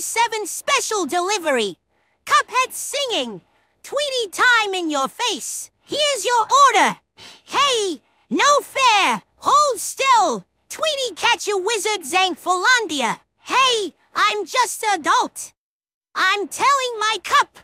27 special delivery. Cuphead singing. Tweety time in your face. Here's your order. Hey, no fair. Hold still. Tweety catch a wizard Zankphalandia. Hey, I'm just adult. I'm telling my cup.